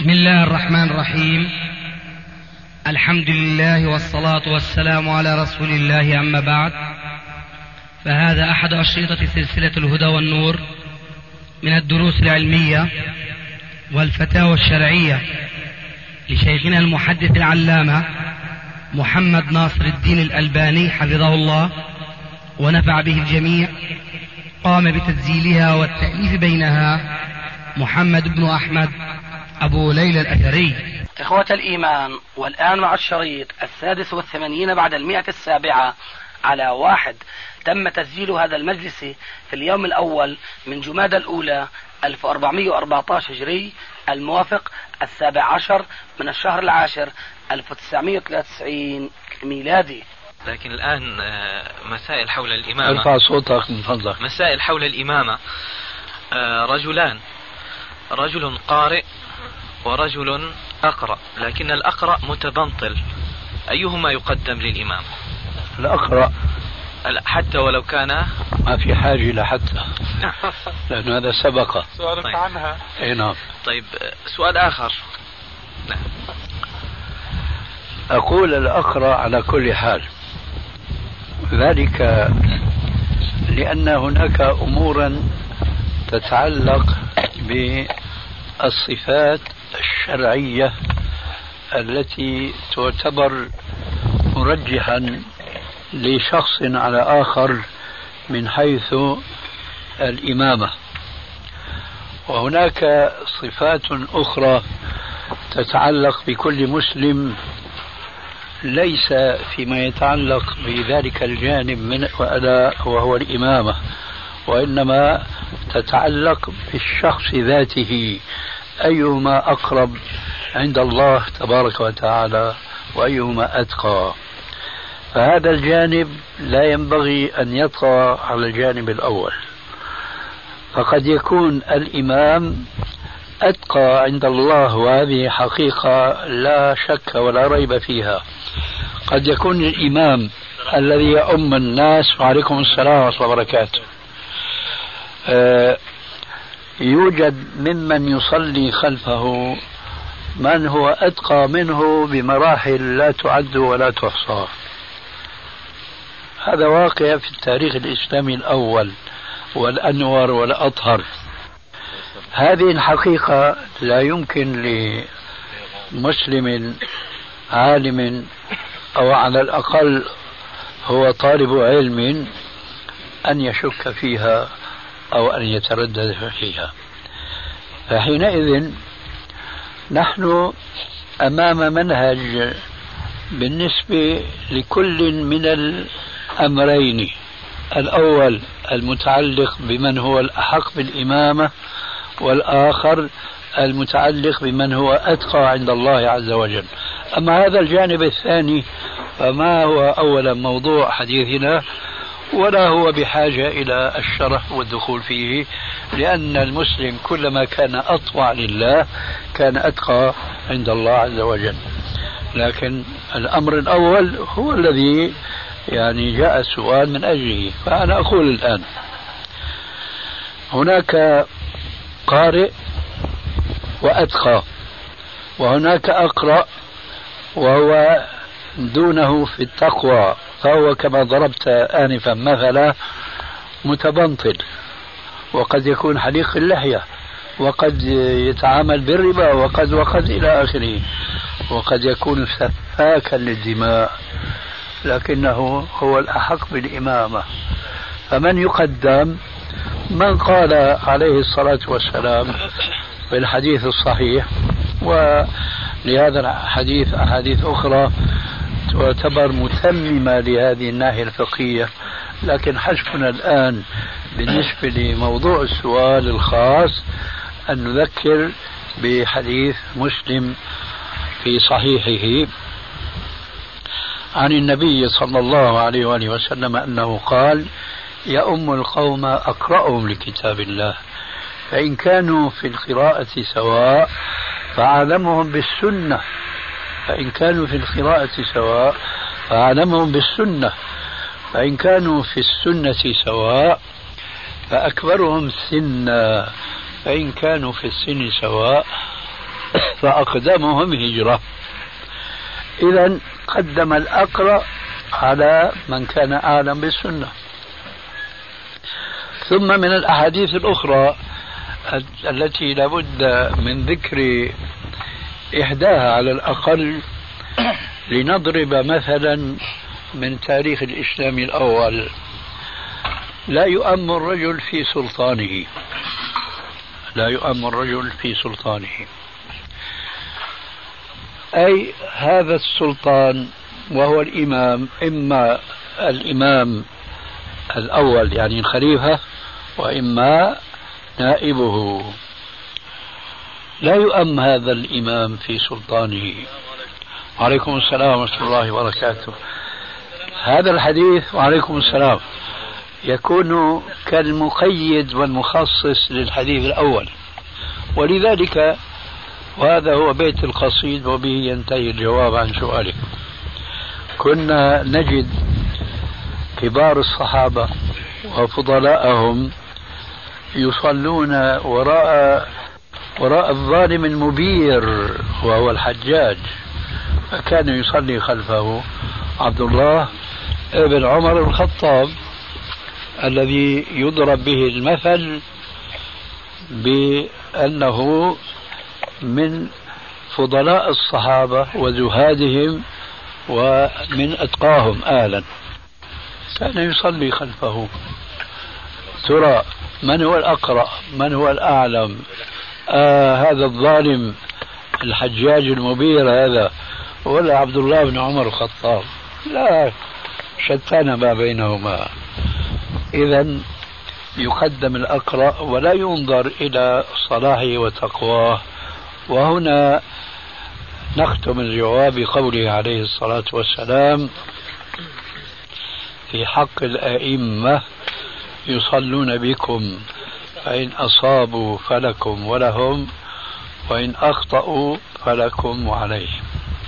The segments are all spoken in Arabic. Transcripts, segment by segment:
بسم الله الرحمن الرحيم. الحمد لله والصلاة والسلام على رسول الله، أما بعد، فهذا أحد أشرطة سلسلة الهدى والنور من الدروس العلمية والفتاوى الشرعية لشيخنا المحدث العلامة محمد ناصر الدين الألباني حفظه الله ونفع به الجميع. قام بتسجيلها والتأليف بينها محمد بن أحمد أبو ليلى الأثري. إخوة الإيمان، والآن مع الشريط 86 بعد 107 على 1. تم تسجيل هذا المجلس في اليوم الأول من جمادى الأولى 1414 هجري، الموافق 17 من الشهر العاشر 1993 ميلادي. لكن الآن مسائل حول الإمامة. ارفع صوتك من فضلك. مسائل حول الإمامة. رجلان، رجل قارئ ورجل أقرأ، لكن الأقرأ متبنطل، أيهما يقدم للإمام؟ الأقرأ، حتى ولو كان ما في حاجة لحتى لأن هذا سبق سؤالك طيب. عنها. أي نعم. طيب، سؤال آخر. نعم. أقول الأقرأ على كل حال، ذلك لأن هناك أمورا تتعلق بالصفات الشرعية التي تعتبر مرجحا لشخص على آخر من حيث الإمامة، وهناك صفات أخرى تتعلق بكل مسلم ليس فيما يتعلق بذلك الجانب من وهو الإمامة، وإنما تتعلق بالشخص ذاته، أيهما أقرب عند الله تبارك وتعالى وأيهما أتقى. فهذا الجانب لا ينبغي أن يطغى على الجانب الأول، فقد يكون الإمام أتقى عند الله، وهذه حقيقة لا شك ولا ريب فيها. قد يكون الإمام الذي يؤم الناس، وعليكم السلام ورحمة الله وبركاته، يوجد ممن يصلي خلفه من هو أتقى منه بمراحل لا تعد ولا تحصى. هذا واقع في التاريخ الإسلامي الأول والأنور والأطهر. هذه الحقيقة لا يمكن لمسلم عالم أو على الأقل هو طالب علم أن يشك فيها أو أن يتردد فيها. فحينئذ نحن أمام منهج بالنسبة لكل من الأمرين: الأول المتعلق بمن هو الأحق بالإمامة، والآخر المتعلق بمن هو أتقى عند الله عز وجل. أما هذا الجانب الثاني فما هو أولا موضوع حديثنا، ولا هو بحاجة إلى الشرح والدخول فيه، لأن المسلم كلما كان أطوع لله كان أتقى عند الله عز وجل. لكن الأمر الأول هو الذي جاء السؤال من أجله. فأنا أقول الآن هناك قارئ وأتقى، وهناك أقرأ وهو دونه في التقوى، فهو كما ضربت آنفا مثلا متبنطل، وقد يكون حليق اللحية، وقد يتعامل بالربا، وقد إلى آخره، وقد يكون سفاكا للدماء، لكنه هو الأحق بالإمامة. فمن يقدم؟ من قال عليه الصلاة والسلام في الحديث الصحيح، ولهذا الحديث أحاديث أخرى تعتبر متممة لهذه الناحية الفقهية، لكن حسبنا الآن بالنسبة لموضوع السؤال الخاص أن نذكر بحديث مسلم في صحيحه عن النبي صلى الله عليه وآله وسلم أنه قال: يؤم القوم أقرأهم لكتاب الله، فإن كانوا في القراءة سواء فأعلمهم بالسنة، فإن كانوا في القراءة سواء فأعلمهم بالسنة، فإن كانوا في السنة سواء فأكبرهم سنا، فإن كانوا في السن سواء فأقدمهم هجرة. إذا قدم الأقرأ على من كان أعلم بالسنة. ثم من الأحاديث الأخرى التي لابد من ذكر إحداها على الأقل لنضرب مثلا من تاريخ الإسلام الأول: لا يؤم الرجل في سلطانه، لا يؤم الرجل في سلطانه، أي هذا السلطان وهو الإمام، إما الإمام الأول يعني الخليفة وإما نائبه، لا يؤم هذا الإمام في سلطانه. وعليكم السلام ورحمة الله وبركاته. هذا الحديث وعليكم السلام يكون كالمقيد والمخصص للحديث الأول، ولذلك وهذا هو بيت القصيد وبه ينتهي الجواب عن سؤالك. كنا نجد كبار الصحابة وفضلاءهم يصلون وراء الظالم المبير وهو الحجاج، فكان يصلي خلفه عبد الله بن عمر الخطاب الذي يضرب به المثل بأنه من فضلاء الصحابة وزهادهم ومن أتقاهم آلا، كان يصلي خلفه. ترى من هو الأقرأ؟ من هو الأعلم؟ هذا الظالم الحجاج المبير هذا ولا عبد الله بن عمر الخطاب؟ لا، شتان ما بينهما. إذا يقدم الأقرأ ولا ينظر إلى صلاحه وتقواه. وهنا نختم الجواب بقوله عليه الصلاة والسلام في حق الأئمة: يصلون بكم فإن أصابوا فلكم ولهم وإن أخطأوا فلكم وعليهم.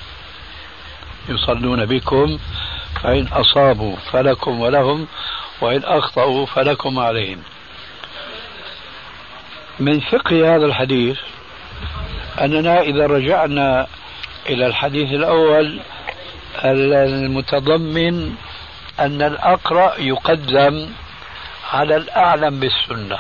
يصلون بكم فإن أصابوا فلكم ولهم وإن أخطأوا فلكم عليهم. من فقه هذا الحديث أننا إذا رجعنا إلى الحديث الأول المتضمن أن الأقرأ يقدم على الأعلم بالسنة،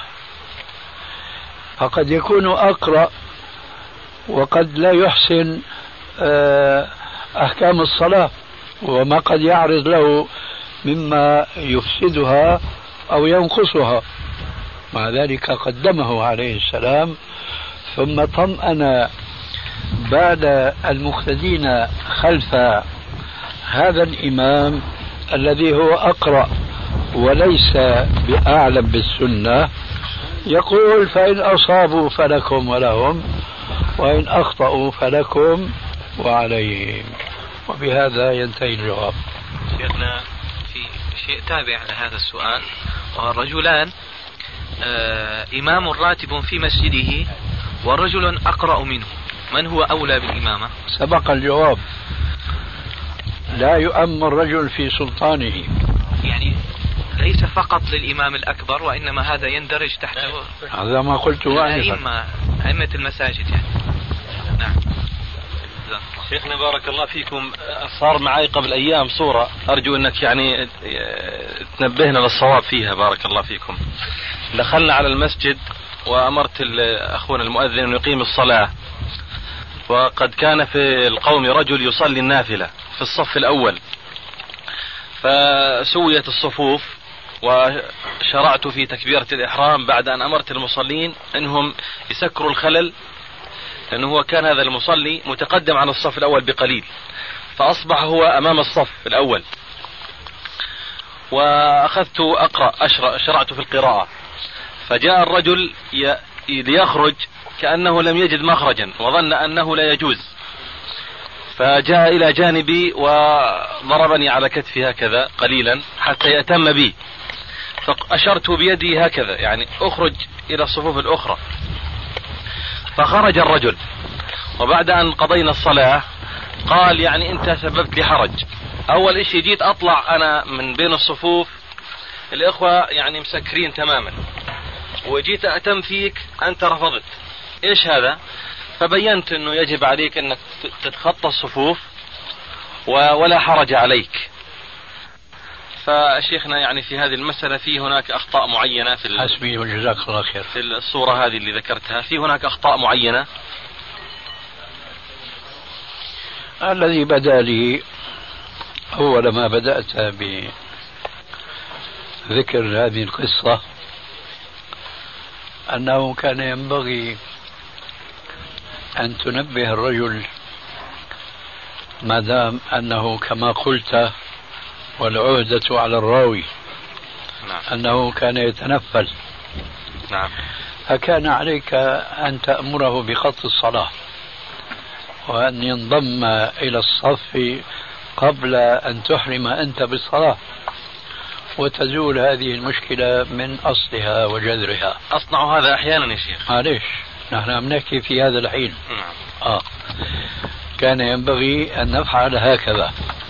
فقد يكون أقرأ وقد لا يحسن أحكام الصلاة وما قد يعرض له مما يفسدها أو ينقصها، مع ذلك قدمه عليه السلام ثم طمأن بعد المقتدين خلف هذا الإمام الذي هو أقرأ وليس بأعلم بالسنة، يقول: فإن أصابوا فلكم ولهم وإن أخطأوا فلكم وعليهم. وبهذا ينتهي الجواب. شيخنا في شيء تابع لهذا السؤال: رجلان إمام راتب في مسجده ورجل أقرأ منه، من هو أولى بالإمامة؟ سبق الجواب: لا يؤم الرجل في سلطانه، يعني ليس فقط للإمام الأكبر وإنما هذا يندرج تحته هذا ما قلته أئمة المساجد يعني. نعم. شيخنا بارك الله فيكم، صار معي قبل أيام صورة أرجو أنك يعني تنبهنا للصواب فيها بارك الله فيكم. دخلنا على المسجد وأمرت أخونا المؤذن أن يقيم الصلاة، وقد كان في القوم رجل يصلي النافلة في الصف الأول، فسويت الصفوف وشرعت في تكبيرة الإحرام بعد أن أمرت المصلين أنهم يسكروا الخلل، لأنه هو كان هذا المصلي متقدم عن الصف الأول بقليل، فأصبح هو أمام الصف الأول، وأخذت أقرأ شرعت في القراءة، فجاء الرجل ليخرج كأنه لم يجد مخرجا وظن أنه لا يجوز، فجاء إلى جانبي وضربني على كتفي هكذا قليلا حتى يأتم بي، فأشرت بيدي هكذا يعني أخرج إلى الصفوف الأخرى، فخرج الرجل، وبعد أن قضينا الصلاة قال: يعني أنت سببت لي حرج. أول إشي جيت أطلع أنا من بين الصفوف، الإخوة يعني مسكرين تماما، وجيت أتم فيك أنت رفضت، إيش هذا؟ فبينت أنه يجب عليك أنك تتخطى الصفوف ولا حرج عليك. فشيخنا يعني في هذه المسألة في هناك أخطاء معينة في حسبي وجزاك الله خير. في الصورة هذه اللي ذكرتها في هناك أخطاء معينة. الذي بدأ لي أول ما بدأت بذكر هذه القصة أنه كان ينبغي أن تنبه الرجل ما دام أنه كما قلت والعهدة على الراوي. نعم. أنه كان يتنفل. نعم. فكان عليك أن تأمره بخط الصلاة وأن ينضم إلى الصف قبل أن تحرم أنت بالصلاة وتزول هذه المشكلة من أصلها وجذرها. أصنع هذا أحيانا يا شيخ. معليش نحن عم نحكي في هذا الحين. نعم. كان ينبغي أن نفعل هكذا،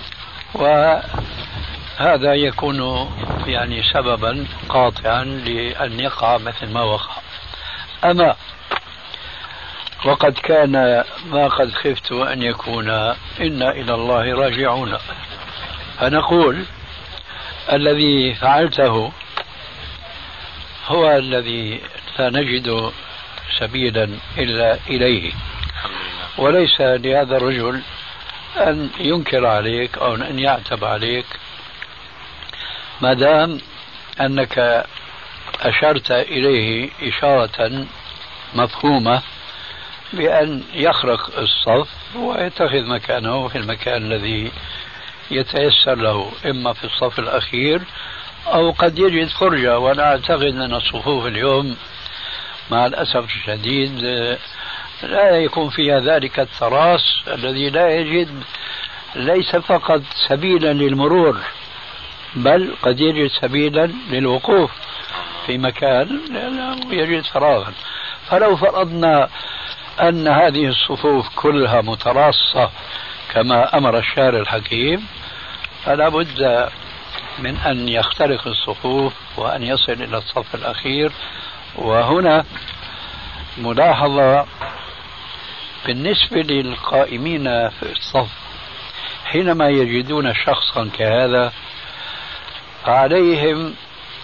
وهذا يكون يعني سببا قاطعا لأن يقع مثل ما وقع. أما وقد كان ما قد خفت أن يكون إنا إلى الله راجعون. فنقول الذي فعلته هو الذي لا نجد سبيلا إلا إليه، وليس لهذا الرجل أن ينكر عليك أو أن يعتب عليك ما دام أنك أشرت إليه إشارة مفهومة بأن يخرق الصف ويتخذ مكانه في المكان الذي يتيسر له، إما في الصف الأخير أو قد يجد فرجة. وأنا أعتقد أن الصفوف اليوم مع الأسف الشديد لا يكون فيها ذلك التراص الذي لا يجد ليس فقط سبيلا للمرور بل قد يجد سبيلا للوقوف في مكان لأنه يجد فراغا. فلو فرضنا أن هذه الصفوف كلها متراصة كما أمر الشارع الحكيم فلا بد من أن يخترق الصفوف وأن يصل إلى الصف الأخير. وهنا ملاحظة بالنسبة للقائمين في الصف، حينما يجدون شخصا كهذا عليهم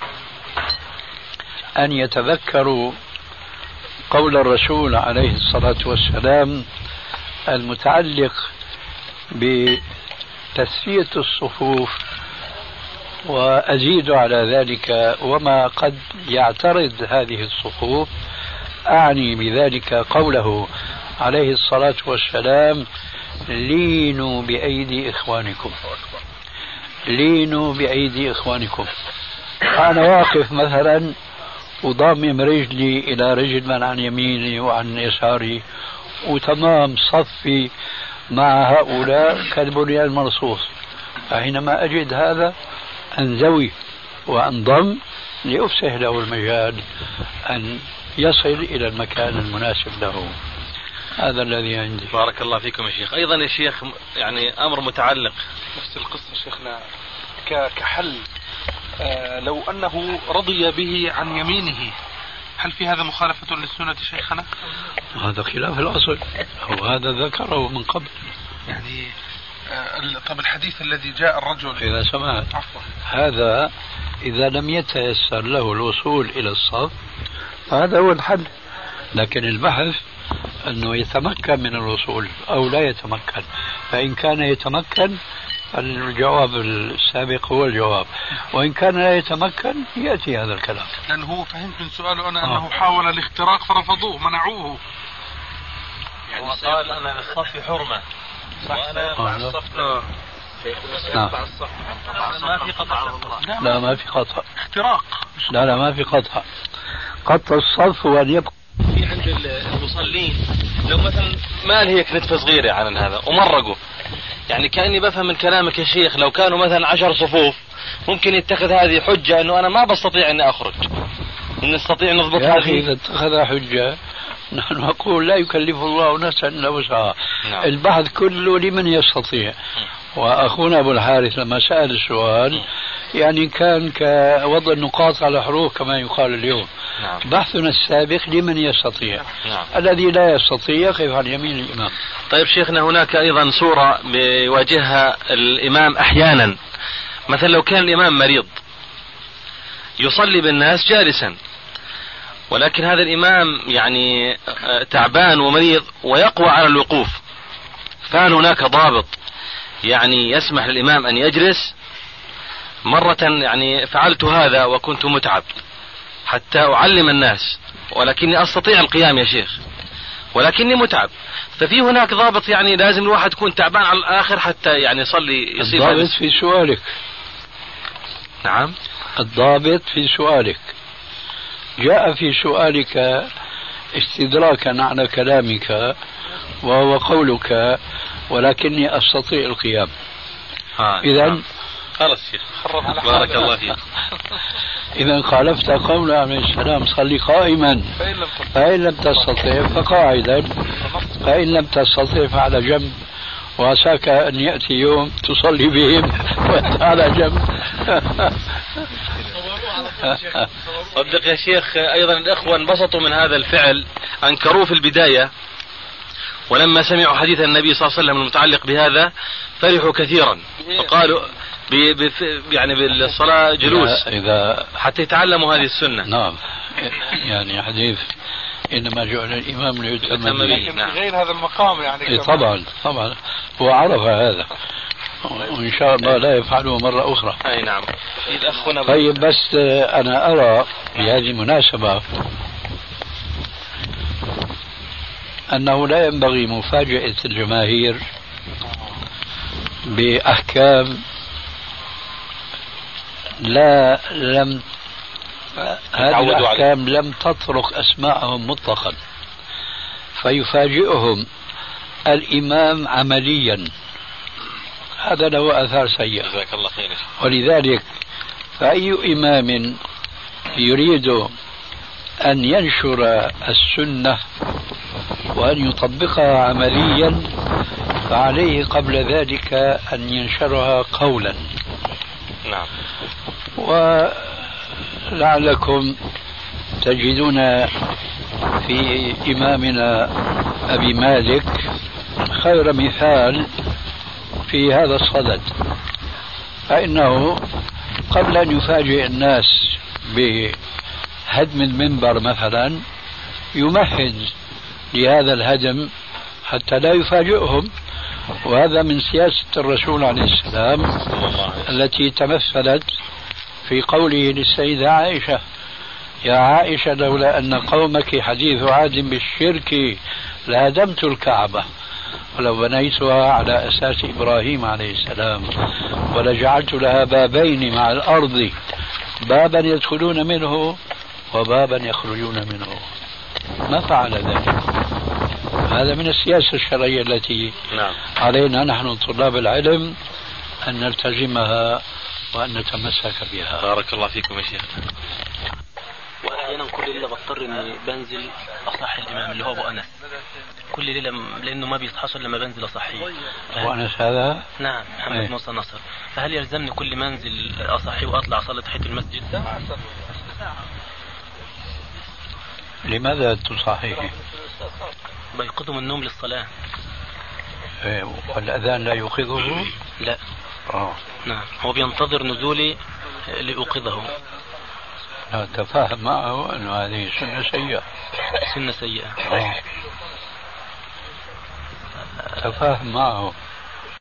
أن يتذكروا قول الرسول عليه الصلاة والسلام المتعلق بتسوية الصفوف، وأزيد على ذلك وما قد يعترض هذه الصفوف. أعني بذلك قوله عليه الصلاة والسلام لينوا بأيدي إخوانكم، لينوا بأيدي إخوانكم. أنا واقف مثلا وضامم رجلي إلى رجل من عن يميني وعن يساري وتمام صفي مع هؤلاء كالبنيان المرصوص، فحينما أجد هذا أنزوي وأنضم لأفسح له المجال أن يصل إلى المكان المناسب له. هذا الذي عندي. بارك الله فيكم يا شيخ. أيضا يا شيخ يعني أمر متعلق نفس القصة شيخنا كحل لو أنه رضي به عن يمينه، هل في هذا مخالفة للسنة شيخنا؟ هذا خلاف الأصل، أو هذا ذكره من قبل يعني. طب الحديث الذي جاء الرجل إذا سمعت هذا إذا لم يتيسر له الوصول إلى الصف فهذا هو الحل. لكن البحث أنه يتمكن من الوصول أو لا يتمكن، فإن كان يتمكن الجواب السابق هو الجواب، وإن كان لا يتمكن يأتي هذا الكلام. لأنه هو فهمت من سؤاله أنا أنه حاول الاختراق فرفضوه منعوه، يعني قال أنا للصف حرمة وأنا مع الصف ما في قطع. لا ما في قطع، اختراق. لا ما في قطع. قطع الصف هو أن يبقى في عند المصلين لو مثلا ما هيك نتفة صغيرة عن هذا ومرقوا، يعني كأني بفهم من كلامك يا شيخ لو كانوا مثلا 10 صفوف ممكن يتخذ هذه حجة أنه أنا ما بستطيع أني أخرج، إن نستطيع نضبط يا أخي هذه. إذا اتخذ حجة نحن نقول لا يكلف الله نفسا إلا وسعها. نعم. البحث كله لمن يستطيع. وأخونا أبو الحارث لما سأل السؤال يعني كان كوضع النقاط على حروف كما يقال اليوم، نعم. بحثنا السابق لمن يستطيع. نعم. الذي لا يستطيع يقف عن يمين الإمام. طيب شيخنا، هناك أيضا صورة بيواجهها الإمام أحيانا، مثلا لو كان الإمام مريض يصلي بالناس جالسا، ولكن هذا الإمام يعني تعبان ومريض ويقوى على الوقوف، فهل هناك ضابط يعني يسمح للإمام أن يجلس؟ مرة يعني فعلت هذا وكنت متعب حتى أعلم الناس، ولكني أستطيع القيام يا شيخ ولكني متعب، ففي هناك ضابط يعني لازم الواحد يكون تعبان على الآخر حتى يعني يصلي يصير. الضابط في سؤالك. نعم. الضابط في سؤالك جاء في سؤالك استدراكا على كلامك وهو قولك ولكني أستطيع القيام. إذن خلاص شيخ بارك الله فيك. إذا خالفت قول عليه السلام صلي قائما، فإن لم تستطع فقاعدا، فإن لم تستطع فعلى جنب، وعساك أن يأتي يوم تصلي بهم وأنت على جنب. صدق يا شيخ، أيضا الأخوة انبسطوا من هذا الفعل، أنكروه في البداية، ولما سمعوا حديث النبي صلى الله عليه وسلم المتعلق بهذا فرحوا كثيرا، فقالوا يعني بالصلاة جلوس إذا حتى يتعلموا هذه السنة. نعم، يعني حديث إنما جعل الإمام ليتم به. لكن غير هذا المقام يعني طبعا هو عرف هذا، وإن شاء الله لا يفعله مرة أخرى. أي نعم. طيب، بس أنا أرى بهذه المناسبة أنه لا ينبغي مفاجأة الجماهير بأحكام هذه الأحكام لم تطرق أسماءهم مطلقا، فيفاجئهم الإمام عمليا، هذا له آثار سيئة. جزاك الله خير. ولذلك فأي إمام يريد أن ينشر السنة وأن يطبقها عمليا فعليه قبل ذلك أن ينشرها قولا. نعم. ولعلكم تجدون في إمامنا أبي مالك خير مثال في هذا الصدد، فإنه قبل أن يفاجئ الناس بهدم المنبر مثلا يمهد لهذا الهدم حتى لا يفاجئهم، وهذا من سياسة الرسول عليه السلام التي تمثلت في قوله للسيدة عائشة: يا عائشة لولا أن قومك حديث عهد بالشرك لهدمت الكعبة ولو بنيتها على أساس إبراهيم عليه السلام ولجعلت لها بابين مع الأرض، بابا يدخلون منه وبابا يخرجون منه. ما فعل ذلك. هذا من السياسة الشرعية التي علينا نحن طلاب العلم أن نلتزمها وأن نتمسك بها. بارك الله فيكم يا شيخ. واحيانا كل ليله بضطر اني بنزل اصحي الامام اللي هو ابو انس كل ليله، لانه ما بيصحاش لما بنزل اصحيه. ابو انس هذا؟ نعم، محمد موسى نصر. فهل يلزمني كل ما انزل اصحيه واطلع اصلي تحيه المسجد؟ لماذا تصحيه؟ بيقظه من النوم للصلاه. والأذان لا يوقظه؟ لا. نعم، هو بينتظر نزولي لأوقظه. لا، تفاهم معه أنه هذه سنة سيئة. سنة سيئة. تفاهم معه